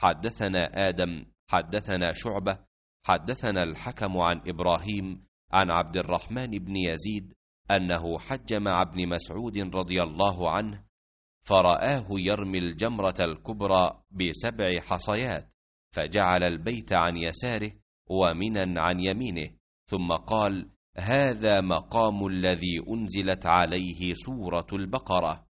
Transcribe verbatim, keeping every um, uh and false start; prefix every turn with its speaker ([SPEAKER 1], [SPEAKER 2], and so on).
[SPEAKER 1] حدثنا آدم حدثنا شعبة حدثنا الحكم عن إبراهيم عن عبد الرحمن بن يزيد أنه حج مع ابن مسعود رضي الله عنه، فرآه يرمي الجمرة الكبرى بسبع حصيات، فجعل البيت عن يساره ومنا عن يمينه، ثم قال: هذا مقام الذي أنزلت عليه سورة البقرة.